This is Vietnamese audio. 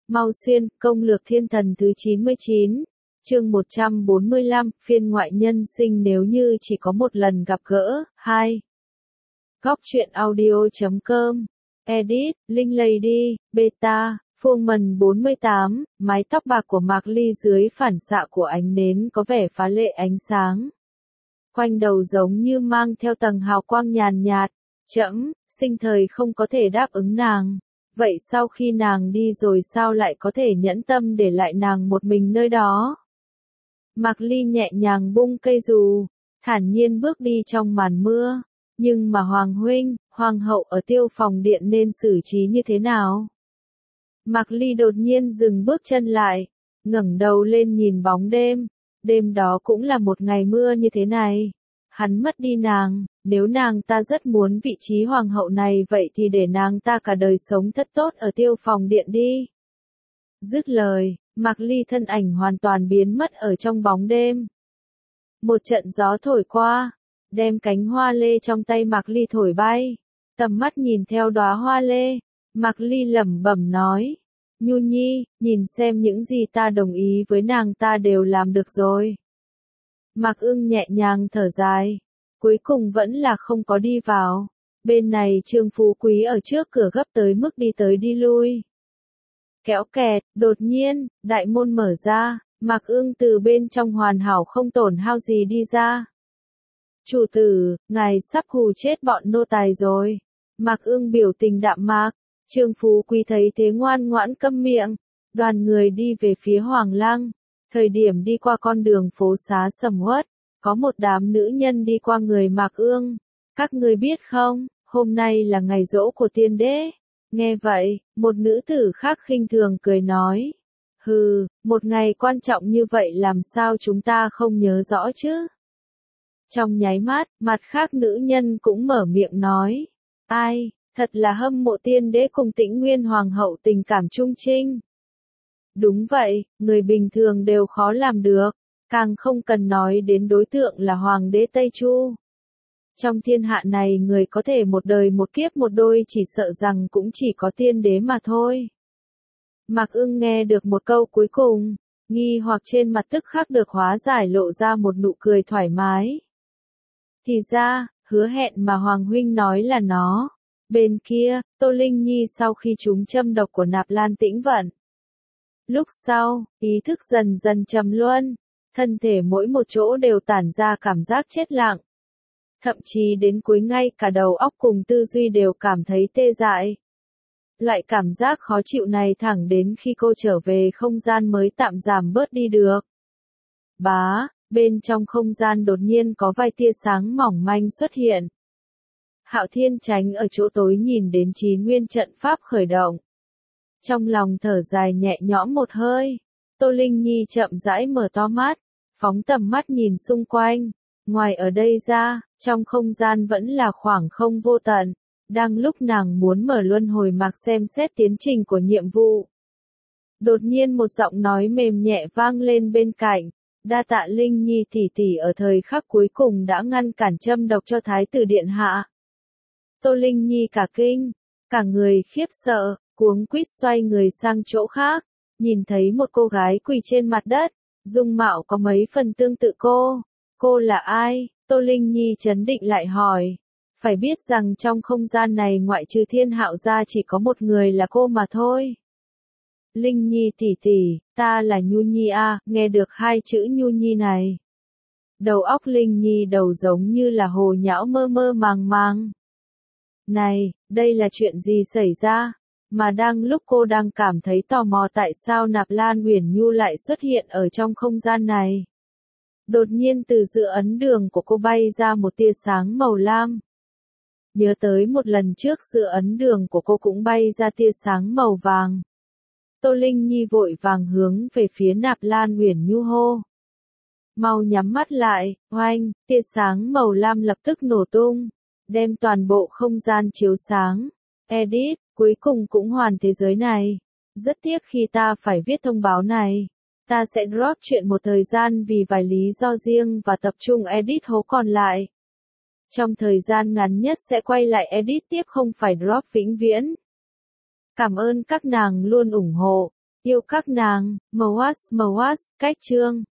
Mau xuyên, công lược thiên thần thứ 99, chương 145, phiên ngoại nhân sinh nếu như chỉ có một lần gặp gỡ, 2. Góc truyện audio.com, edit, Linh Lady, beta, Fullman 48, mái tóc bạc của Mạc Ly dưới phản xạ của ánh nến có vẻ phá lệ ánh sáng. Quanh đầu giống như mang theo tầng hào quang nhàn nhạt, trẫm, sinh thời không có thể đáp ứng nàng. Vậy sau khi nàng đi rồi sao lại có thể nhẫn tâm để lại nàng một mình nơi đó? Mạc Ly nhẹ nhàng bung cây dù, thản nhiên bước đi trong màn mưa. Nhưng mà Hoàng huynh, Hoàng hậu ở Tiêu Phòng Điện nên xử trí như thế nào? Mạc Ly đột nhiên dừng bước chân lại, ngẩng đầu lên nhìn bóng đêm. Đêm đó cũng là một ngày mưa như thế này. Hắn mất đi nàng, nếu nàng ta rất muốn vị trí hoàng hậu này vậy thì để nàng ta cả đời sống thật tốt ở Tiêu Phòng Điện đi. Dứt lời, Mạc Ly thân ảnh hoàn toàn biến mất ở trong bóng đêm. Một trận gió thổi qua, đem cánh hoa lê trong tay Mạc Ly thổi bay. Tầm mắt nhìn theo đóa hoa lê, Mạc Ly lẩm bẩm nói, Nhu Nhi, nhìn xem những gì ta đồng ý với nàng ta đều làm được rồi. Mạc Ưng nhẹ nhàng thở dài, cuối cùng vẫn là không có đi vào. Bên này Trương Phú Quý ở trước cửa gấp tới mức đi tới đi lui. Kéo kẹt, đột nhiên, đại môn mở ra, Mạc Ưng từ bên trong hoàn hảo không tổn hao gì đi ra. Chủ tử, ngài sắp hù chết bọn nô tài rồi. Mạc Ưng biểu tình đạm mạc. Trương Phú Quý thấy thế ngoan ngoãn câm miệng. Đoàn người đi về phía Hoàng Lăng. Thời điểm đi qua con đường phố xá sầm uất, có một đám nữ nhân đi qua người Mạc Ưng. Các ngươi biết không, hôm nay là ngày giỗ của tiên đế. Nghe vậy, một nữ tử khác khinh thường cười nói. Hừ, một ngày quan trọng như vậy làm sao chúng ta không nhớ rõ chứ? Trong nháy mắt, mặt khác nữ nhân cũng mở miệng nói. Ai, thật là hâm mộ tiên đế cùng Tĩnh Nguyên Hoàng hậu tình cảm trung trinh. Đúng vậy, người bình thường đều khó làm được, càng không cần nói đến đối tượng là Hoàng đế Tây Chu. Trong thiên hạ này người có thể một đời một kiếp một đôi chỉ sợ rằng cũng chỉ có tiên đế mà thôi. Mạc Ưng nghe được một câu cuối cùng, nghi hoặc trên mặt tức khắc được hóa giải lộ ra một nụ cười thoải mái. Thì ra, hứa hẹn mà Hoàng huynh nói là nó. Bên kia, Tô Linh Nhi sau khi trúng châm độc của Nạp Lan Tĩnh Vận. Lúc sau, ý thức dần dần trầm luân, thân thể mỗi một chỗ đều tản ra cảm giác chết lặng. Thậm chí đến cuối ngay cả đầu óc cùng tư duy đều cảm thấy tê dại. Loại cảm giác khó chịu này thẳng đến khi cô trở về không gian mới tạm giảm bớt đi được. Bá, bên trong không gian đột nhiên có vài tia sáng mỏng manh xuất hiện. Hạo Thiên tránh ở chỗ tối nhìn đến Chí Nguyên trận pháp khởi động. Trong lòng thở dài nhẹ nhõm một hơi, Tô Linh Nhi chậm rãi mở to mắt, phóng tầm mắt nhìn xung quanh. Ngoài ở đây ra, trong không gian vẫn là khoảng không vô tận. Đang lúc nàng muốn mở luân hồi mạc xem xét tiến trình của nhiệm vụ. Đột nhiên một giọng nói mềm nhẹ vang lên bên cạnh. Đa tạ Linh Nhi tỷ tỷ ở thời khắc cuối cùng đã ngăn cản châm độc cho Thái tử điện hạ. Tô Linh Nhi cả kinh, cả người khiếp sợ, cuống quýt xoay người sang chỗ khác, nhìn thấy một cô gái quỳ trên mặt đất, dung mạo có mấy phần tương tự cô. Cô là ai? Tô Linh Nhi trấn định lại hỏi. Phải biết rằng trong không gian này ngoại trừ Thiên Hạo ra chỉ có một người là cô mà thôi. Linh Nhi tỷ tỷ, ta là Nhu Nhi a. Nghe được hai chữ Nhu Nhi này. Đầu óc Linh Nhi đầu giống như là hồ nhão mơ mơ màng màng. Này, đây là chuyện gì xảy ra? Mà đang lúc cô đang cảm thấy tò mò tại sao Nạp Lan Uyển Nhu lại xuất hiện ở trong không gian này. Đột nhiên từ giữa ấn đường của cô bay ra một tia sáng màu lam. Nhớ tới một lần trước giữa ấn đường của cô cũng bay ra tia sáng màu vàng. Tô Linh Nhi vội vàng hướng về phía Nạp Lan Uyển Nhu hô. Mau nhắm mắt lại, oanh, tia sáng màu lam lập tức nổ tung, đem toàn bộ không gian chiếu sáng. Edit, cuối cùng cũng hoàn thế giới này. Rất tiếc khi ta phải viết thông báo này. Ta sẽ drop chuyện một thời gian vì vài lý do riêng và tập trung edit hố còn lại. Trong thời gian ngắn nhất sẽ quay lại edit tiếp không phải drop vĩnh viễn. Cảm ơn các nàng luôn ủng hộ. Yêu các nàng, Mwas, cách chương.